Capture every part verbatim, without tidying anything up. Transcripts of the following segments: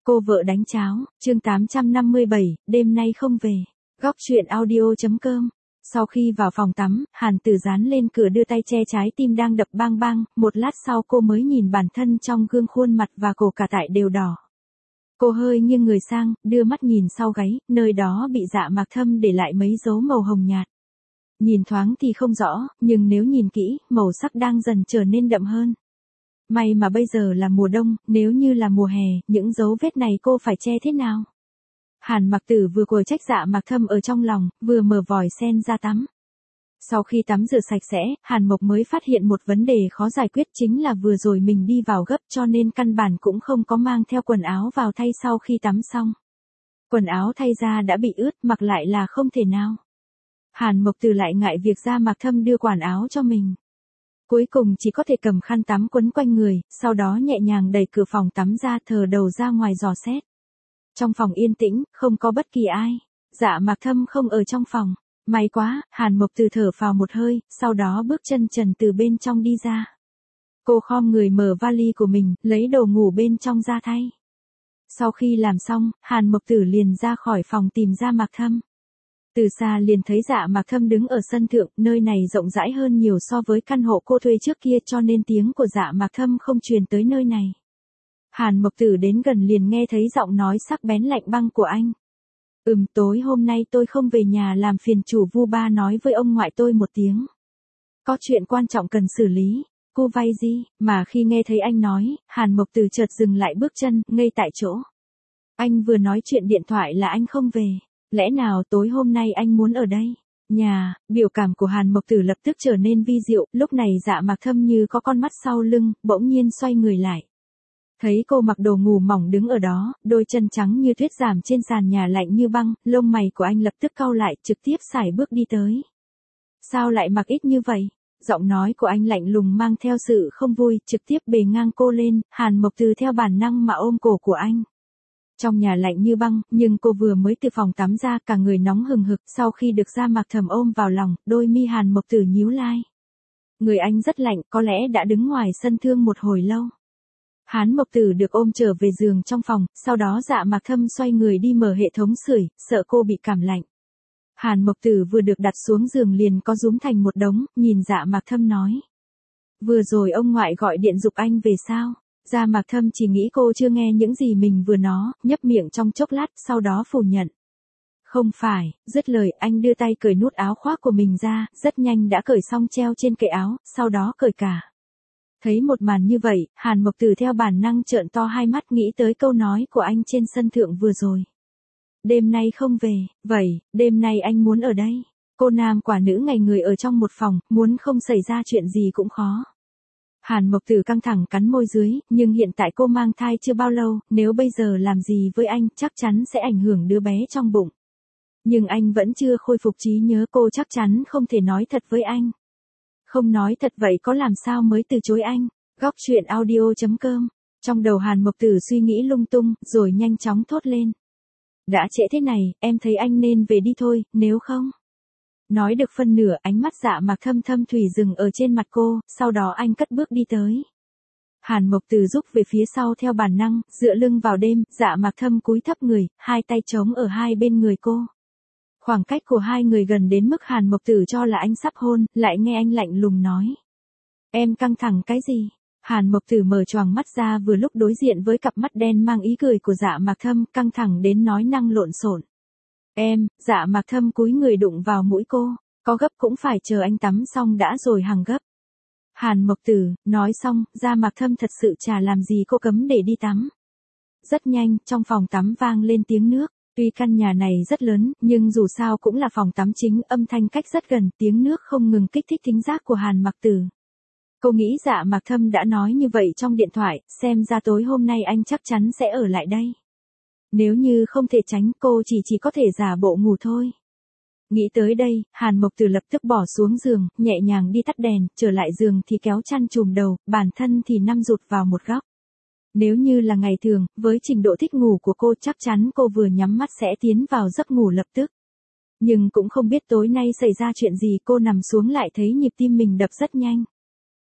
Cô vợ đánh cháo, chương tám trăm năm mươi bảy, đêm nay không về. Góc truyện audio.com. Sau khi vào phòng tắm, Hàn Tử dán lên cửa đưa tay che trái tim đang đập bang bang, một lát sau cô mới nhìn bản thân trong gương, khuôn mặt và cổ cả tại đều đỏ. Cô hơi nghiêng người sang, đưa mắt nhìn sau gáy, nơi đó bị Dạ Mạc Thâm để lại mấy dấu màu hồng nhạt. Nhìn thoáng thì không rõ, nhưng nếu nhìn kỹ, màu sắc đang dần trở nên đậm hơn. May mà bây giờ là mùa đông, nếu như là mùa hè, những dấu vết này cô phải che thế nào? Hàn Mặc Tử vừa quở trách Dạ Mạc Thâm ở trong lòng, vừa mở vòi sen ra tắm. Sau khi tắm rửa sạch sẽ, Hàn Mộc mới phát hiện một vấn đề khó giải quyết, chính là vừa rồi mình đi vào gấp cho nên căn bản cũng không có mang theo quần áo vào thay sau khi tắm xong. Quần áo thay ra đã bị ướt, mặc lại là không thể nào. Hàn Mộc Tử lại ngại việc Dạ Mạc Thâm đưa quần áo cho mình. Cuối cùng chỉ có thể cầm khăn tắm quấn quanh người, sau đó nhẹ nhàng đẩy cửa phòng tắm ra, thò đầu ra ngoài dò xét. Trong phòng yên tĩnh, không có bất kỳ ai. Dạ Mạc Thâm không ở trong phòng. May quá, Hàn Mộc Tử thở phào một hơi, sau đó bước chân trần từ bên trong đi ra. Cô khom người mở vali của mình, lấy đồ ngủ bên trong ra thay. Sau khi làm xong, Hàn Mộc Tử liền ra khỏi phòng tìm Dạ Mạc Thâm. Từ xa liền thấy Dạ Mạc Thâm đứng ở sân thượng, nơi này rộng rãi hơn nhiều so với căn hộ cô thuê trước kia, cho nên tiếng của Dạ Mạc Thâm không truyền tới nơi này. Hàn Mộc Tử đến gần liền nghe thấy giọng nói sắc bén lạnh băng của anh. Ừm, tối hôm nay tôi không về nhà, làm phiền chủ Vu Ba nói với ông ngoại tôi một tiếng. Có chuyện quan trọng cần xử lý. Cô vay gì? Mà khi nghe thấy anh nói, Hàn Mộc Tử chợt dừng lại bước chân, ngây tại chỗ. Anh vừa nói chuyện điện thoại là anh không về. Lẽ nào tối hôm nay anh muốn ở đây? Nhà, biểu cảm của Hàn Mộc Tử lập tức trở nên vi diệu, lúc này Dạ Mạc Thâm như có con mắt sau lưng, bỗng nhiên xoay người lại. Thấy cô mặc đồ ngủ mỏng đứng ở đó, đôi chân trắng như tuyết giảm trên sàn nhà lạnh như băng, lông mày của anh lập tức cau lại, trực tiếp sải bước đi tới. Sao lại mặc ít như vậy? Giọng nói của anh lạnh lùng mang theo sự không vui, trực tiếp bề ngang cô lên, Hàn Mộc Tử theo bản năng mà ôm cổ của anh. Trong nhà lạnh như băng, nhưng cô vừa mới từ phòng tắm ra, cả người nóng hừng hực, sau khi được Dạ Mạc Thâm ôm vào lòng, đôi mi Hàn Mộc Tử nhíu lại. Người anh rất lạnh, có lẽ đã đứng ngoài sân thương một hồi lâu. Hàn Mộc Tử được ôm trở về giường trong phòng, sau đó Dạ Mạc Thâm xoay người đi mở hệ thống sưởi, sợ cô bị cảm lạnh. Hàn Mộc Tử vừa được đặt xuống giường liền có rúm thành một đống, nhìn Dạ Mạc Thâm nói. Vừa rồi ông ngoại gọi điện giục anh về sao? Dạ Mạc Thâm chỉ nghĩ cô chưa nghe những gì mình vừa nói, nhấp miệng trong chốc lát, sau đó phủ nhận. Không phải, dứt lời anh đưa tay cởi nút áo khoác của mình ra, rất nhanh đã cởi xong treo trên kệ áo, sau đó cởi cả. Thấy một màn như vậy, Hàn Mộc Tử theo bản năng trợn to hai mắt, nghĩ tới câu nói của anh trên sân thượng vừa rồi. Đêm nay không về, vậy, đêm nay anh muốn ở đây. Cô nam quả nữ ngày người ở trong một phòng, muốn không xảy ra chuyện gì cũng khó. Hàn Mộc Tử căng thẳng cắn môi dưới, nhưng hiện tại cô mang thai chưa bao lâu, nếu bây giờ làm gì với anh, chắc chắn sẽ ảnh hưởng đứa bé trong bụng. Nhưng anh vẫn chưa khôi phục trí nhớ, cô chắc chắn không thể nói thật với anh. Không nói thật vậy có làm sao mới từ chối anh? Góc truyện audio.com. Trong đầu Hàn Mộc Tử suy nghĩ lung tung, rồi nhanh chóng thốt lên. Đã trễ thế này, em thấy anh nên về đi thôi, nếu không. Nói được phân nửa, ánh mắt Dạ Mạc Thâm thâm thủy dừng ở trên mặt cô, sau đó anh cất bước đi tới. Hàn Mộc Tử rúc về phía sau theo bản năng, dựa lưng vào đêm, Dạ Mạc Thâm cúi thấp người, hai tay chống ở hai bên người cô. Khoảng cách của hai người gần đến mức Hàn Mộc Tử cho là anh sắp hôn, lại nghe anh lạnh lùng nói. Em căng thẳng cái gì? Hàn Mộc Tử mở choàng mắt ra, vừa lúc đối diện với cặp mắt đen mang ý cười của Dạ Mạc Thâm, căng thẳng đến nói năng lộn xộn. Em, Dạ Mạc Thâm cúi người đụng vào mũi cô, có gấp cũng phải chờ anh tắm xong đã rồi hằng gấp. Hàn Mộc Tử, nói xong, Dạ Mạc Thâm thật sự chả làm gì cô cấm để đi tắm. Rất nhanh, trong phòng tắm vang lên tiếng nước. Tuy căn nhà này rất lớn, nhưng dù sao cũng là phòng tắm chính, âm thanh cách rất gần, tiếng nước không ngừng kích thích thính giác của Hàn Mặc Tử. Cô nghĩ Dạ Mạc Thâm đã nói như vậy trong điện thoại, xem ra tối hôm nay anh chắc chắn sẽ ở lại đây. Nếu như không thể tránh, cô chỉ chỉ có thể giả bộ ngủ thôi. Nghĩ tới đây, Hàn Mộc Tử lập tức bỏ xuống giường, nhẹ nhàng đi tắt đèn, trở lại giường thì kéo chăn trùm đầu, bản thân thì nằm rụt vào một góc. Nếu như là ngày thường, với trình độ thích ngủ của cô chắc chắn cô vừa nhắm mắt sẽ tiến vào giấc ngủ lập tức. Nhưng cũng không biết tối nay xảy ra chuyện gì, cô nằm xuống lại thấy nhịp tim mình đập rất nhanh.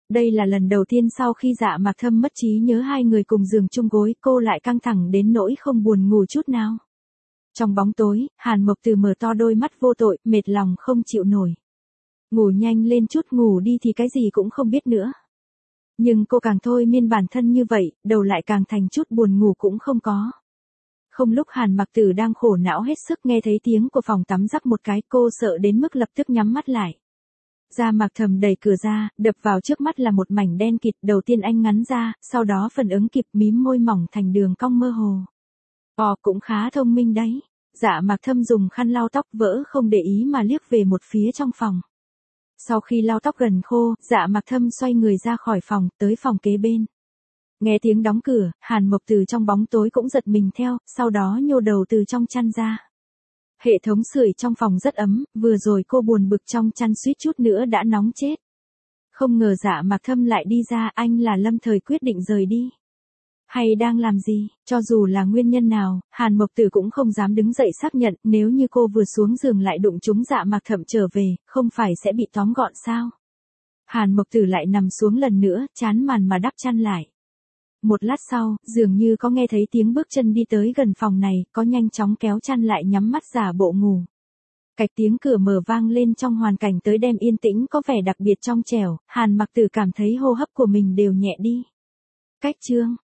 Đây là lần đầu tiên sau khi Dạ Mạc Thâm mất trí nhớ hai người cùng giường chung gối, cô lại căng thẳng đến nỗi không buồn ngủ chút nào. Trong bóng tối, Hàn Mộc Từ mở to đôi mắt vô tội, mệt lòng không chịu nổi. Ngủ nhanh lên chút, ngủ đi thì cái gì cũng không biết nữa. Nhưng cô càng thôi miên bản thân như vậy, đầu lại càng thành chút buồn ngủ cũng không có. Không lúc Hàn Mặc Tử đang khổ não hết sức nghe thấy tiếng của phòng tắm rắc một cái, cô sợ đến mức lập tức nhắm mắt lại. Dạ Mạc Thầm đẩy cửa ra, đập vào trước mắt là một mảnh đen kịt, đầu tiên anh ngắn ra, sau đó phản ứng kịp mím môi mỏng thành đường cong mơ hồ. Ồ, cũng khá thông minh đấy. Dạ Mạc Thâm dùng khăn lau tóc vỡ không để ý mà liếc về một phía trong phòng. Sau khi lau tóc gần khô, Dạ Mạc Thâm xoay người ra khỏi phòng, tới phòng kế bên. Nghe tiếng đóng cửa, Hàn Mộc Từ trong bóng tối cũng giật mình theo, sau đó nhô đầu từ trong chăn ra. Hệ thống sưởi trong phòng rất ấm, vừa rồi cô buồn bực trong chăn suýt chút nữa đã nóng chết. Không ngờ Dạ Mạc Thâm lại đi ra, anh là lâm thời quyết định rời đi. Hay đang làm gì, cho dù là nguyên nhân nào, Hàn Mộc Tử cũng không dám đứng dậy xác nhận, nếu như cô vừa xuống giường lại đụng trúng Dạ Mạc Thâm trở về, không phải sẽ bị tóm gọn sao? Hàn Mộc Tử lại nằm xuống lần nữa, chán màn mà đắp chăn lại. Một lát sau, dường như có nghe thấy tiếng bước chân đi tới gần phòng này, có nhanh chóng kéo chăn lại nhắm mắt giả bộ ngủ. Cạch tiếng cửa mở vang lên trong hoàn cảnh tới đêm yên tĩnh có vẻ đặc biệt trong trẻo, Hàn Mặc Tử cảm thấy hô hấp của mình đều nhẹ đi. Cách chương